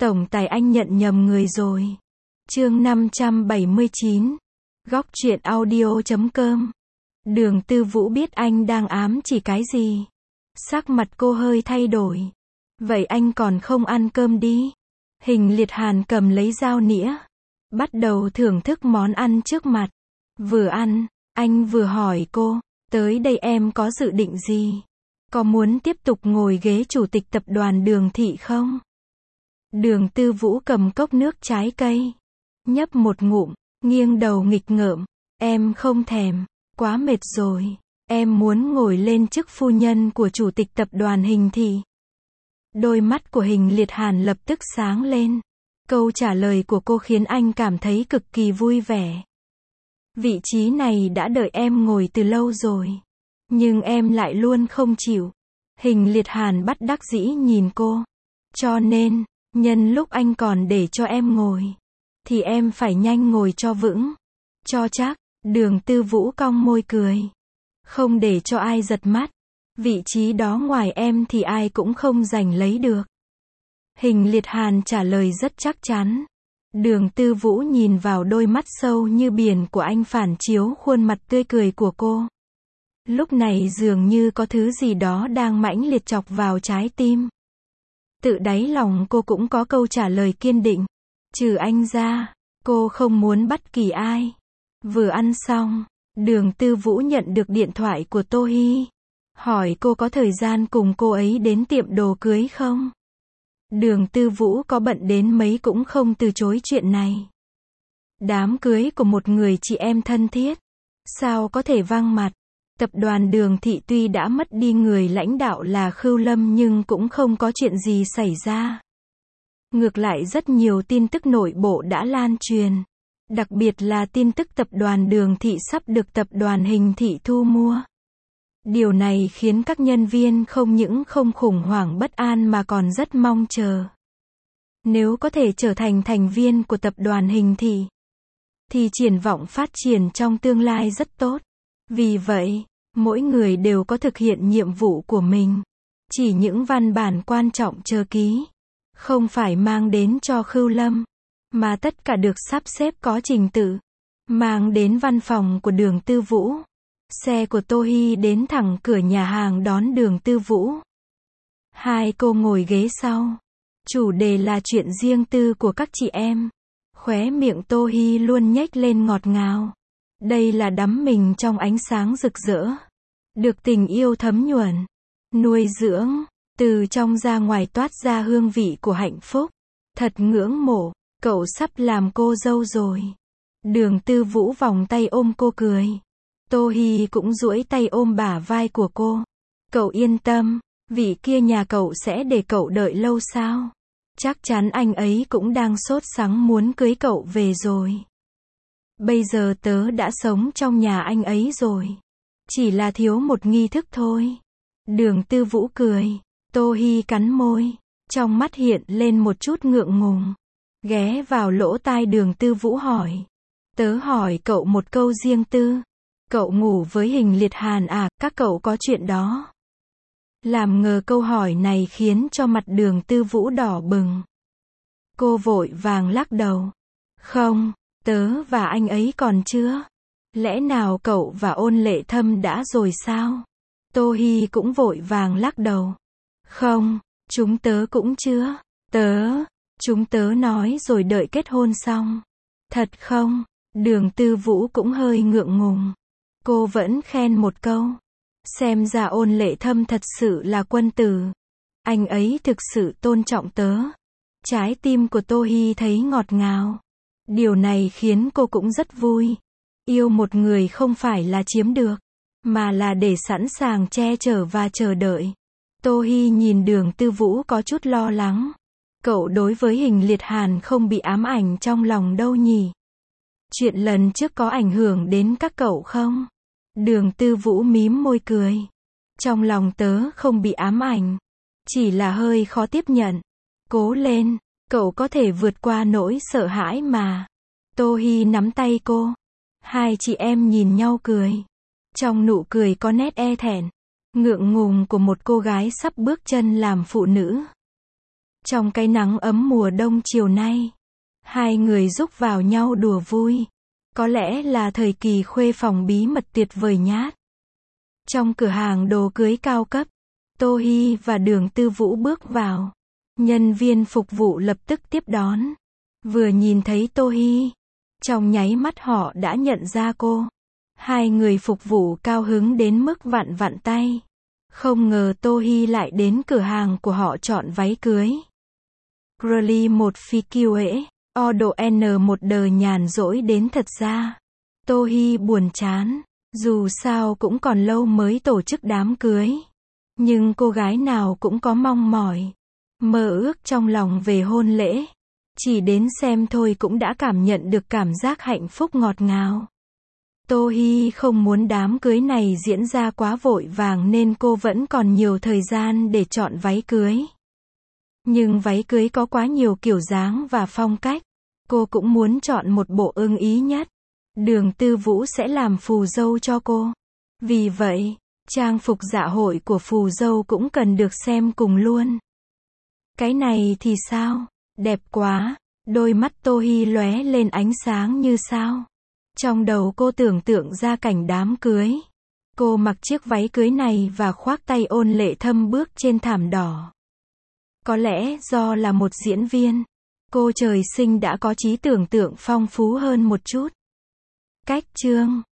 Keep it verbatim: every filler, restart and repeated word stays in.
Tổng tài anh nhận nhầm người rồi. Chương năm trăm bảy mươi chín. Góc truyện audio chấm com. Đường Tư Vũ biết anh đang ám chỉ cái gì. Sắc mặt cô hơi thay đổi. Vậy anh còn không ăn cơm đi. Hình Liệt Hàn cầm lấy dao nĩa. Bắt đầu thưởng thức món ăn trước mặt. Vừa ăn, anh vừa hỏi cô, tới đây em có dự định gì? Có muốn tiếp tục ngồi ghế chủ tịch tập đoàn Đường Thị không? Đường Tư Vũ cầm cốc nước trái cây. Nhấp một ngụm, nghiêng đầu nghịch ngợm. Em không thèm, quá mệt rồi. Em muốn ngồi lên chức phu nhân của chủ tịch tập đoàn Hình Thị. Đôi mắt của Hình Liệt Hàn lập tức sáng lên. Câu trả lời của cô khiến anh cảm thấy cực kỳ vui vẻ. Vị trí này đã đợi em ngồi từ lâu rồi. Nhưng em lại luôn không chịu. Hình Liệt Hàn bất đắc dĩ nhìn cô. Cho nên, nhân lúc anh còn để cho em ngồi, thì em phải nhanh ngồi cho vững. Cho chắc. Đường Tư Vũ cong môi cười. Không để cho ai giật mắt. Vị trí đó ngoài em thì ai cũng không giành lấy được. Hình Liệt Hàn trả lời rất chắc chắn. Đường Tư Vũ nhìn vào đôi mắt sâu như biển của anh phản chiếu khuôn mặt tươi cười của cô. Lúc này dường như có thứ gì đó đang mãnh liệt chọc vào trái tim. Tự đáy lòng cô cũng có câu trả lời kiên định. Trừ anh ra, cô không muốn bất kỳ ai. Vừa ăn xong, Đường Tư Vũ nhận được điện thoại của Tô Hi. Hỏi cô có thời gian cùng cô ấy đến tiệm đồ cưới không? Đường Tư Vũ có bận đến mấy cũng không từ chối chuyện này. Đám cưới của một người chị em thân thiết. Sao có thể văng mặt? Tập đoàn Đường Thị tuy đã mất đi người lãnh đạo là Khưu Lâm nhưng cũng không có chuyện gì xảy ra. Ngược lại rất nhiều tin tức nội bộ đã lan truyền. Đặc biệt là tin tức tập đoàn Đường Thị sắp được tập đoàn Hình Thị thu mua. Điều này khiến các nhân viên không những không khủng hoảng bất an mà còn rất mong chờ. Nếu có thể trở thành thành viên của tập đoàn Hình Thị, thì triển vọng phát triển trong tương lai rất tốt. Vì vậy, mỗi người đều có thực hiện nhiệm vụ của mình. Chỉ những văn bản quan trọng chờ ký, không phải mang đến cho Khưu Lâm, mà tất cả được sắp xếp có trình tự, mang đến văn phòng của Đường Tư Vũ. Xe của Tô Hi đến thẳng cửa nhà hàng đón Đường Tư Vũ. Hai cô ngồi ghế sau. Chủ đề là chuyện riêng tư của các chị em. Khóe miệng Tô Hi luôn nhếch lên ngọt ngào. Đây là đắm mình trong ánh sáng rực rỡ. Được tình yêu thấm nhuần, nuôi dưỡng, từ trong ra ngoài toát ra hương vị của hạnh phúc. Thật ngưỡng mộ, cậu sắp làm cô dâu rồi. Đường Tư Vũ vòng tay ôm cô cười. Tô Hi cũng duỗi tay ôm bả vai của cô. Cậu yên tâm, vị kia nhà cậu sẽ để cậu đợi lâu sao? Chắc chắn anh ấy cũng đang sốt sắng muốn cưới cậu về rồi. Bây giờ tớ đã sống trong nhà anh ấy rồi. Chỉ là thiếu một nghi thức thôi. Đường Tư Vũ cười. Tô Hi cắn môi. Trong mắt hiện lên một chút ngượng ngùng. Ghé vào lỗ tai Đường Tư Vũ hỏi. Tớ hỏi cậu một câu riêng tư. Cậu ngủ với Hình Liệt Hàn à, các cậu có chuyện đó? Làm ngờ câu hỏi này khiến cho mặt Đường Tư Vũ đỏ bừng. Cô vội vàng lắc đầu. Không, tớ và anh ấy còn chưa. Lẽ nào cậu và Ôn Lệ Thâm đã rồi sao? Tô Hi cũng vội vàng lắc đầu. Không, chúng tớ cũng chưa. Tớ, chúng tớ nói rồi đợi kết hôn xong. Thật không? Đường Tư Vũ cũng hơi ngượng ngùng. Cô vẫn khen một câu. Xem ra Ôn Lệ Thâm thật sự là quân tử. Anh ấy thực sự tôn trọng tớ. Trái tim của Tô Hi thấy ngọt ngào. Điều này khiến cô cũng rất vui. Yêu một người không phải là chiếm được, mà là để sẵn sàng che chở và chờ đợi. Tô Hi nhìn Đường Tư Vũ có chút lo lắng. Cậu đối với Hình Liệt Hàn không bị ám ảnh trong lòng đâu nhỉ? Chuyện lần trước có ảnh hưởng đến các cậu không? Đường Tư Vũ mím môi cười. Trong lòng tớ không bị ám ảnh. Chỉ là hơi khó tiếp nhận. Cố lên, cậu có thể vượt qua nỗi sợ hãi mà. Tô Hi nắm tay cô. Hai chị em nhìn nhau cười. Trong nụ cười có nét e thẹn, ngượng ngùng của một cô gái sắp bước chân làm phụ nữ. Trong cái nắng ấm mùa đông chiều nay, hai người rúc vào nhau đùa vui. Có lẽ là thời kỳ khuê phòng bí mật tuyệt vời nhát. Trong cửa hàng đồ cưới cao cấp, Tô Hi và Đường Tư Vũ bước vào. Nhân viên phục vụ lập tức tiếp đón. Vừa nhìn thấy Tô Hi, trong nháy mắt họ đã nhận ra cô. Hai người phục vụ cao hứng đến mức vặn vặn tay. Không ngờ Tô Hi lại đến cửa hàng của họ chọn váy cưới. Girly một phi kiêu ễ, Odo N một đờ nhàn rỗi đến thật ra. Tô Hi buồn chán. Dù sao cũng còn lâu mới tổ chức đám cưới. Nhưng cô gái nào cũng có mong mỏi, mơ ước trong lòng về hôn lễ. Chỉ đến xem thôi cũng đã cảm nhận được cảm giác hạnh phúc ngọt ngào. Tô Hi không muốn đám cưới này diễn ra quá vội vàng nên cô vẫn còn nhiều thời gian để chọn váy cưới. Nhưng váy cưới có quá nhiều kiểu dáng và phong cách. Cô cũng muốn chọn một bộ ưng ý nhất. Đường Tư Vũ sẽ làm phù dâu cho cô. Vì vậy, trang phục dạ hội của phù dâu cũng cần được xem cùng luôn. Cái này thì sao? Đẹp quá. Đôi mắt Tô Hi lóe lên ánh sáng như sao. Trong đầu cô tưởng tượng ra cảnh đám cưới. Cô mặc chiếc váy cưới này và khoác tay ôn lệ thâm bước trên thảm đỏ. Có lẽ do là một diễn viên, cô trời sinh đã có trí tưởng tượng phong phú hơn một chút. Cách chương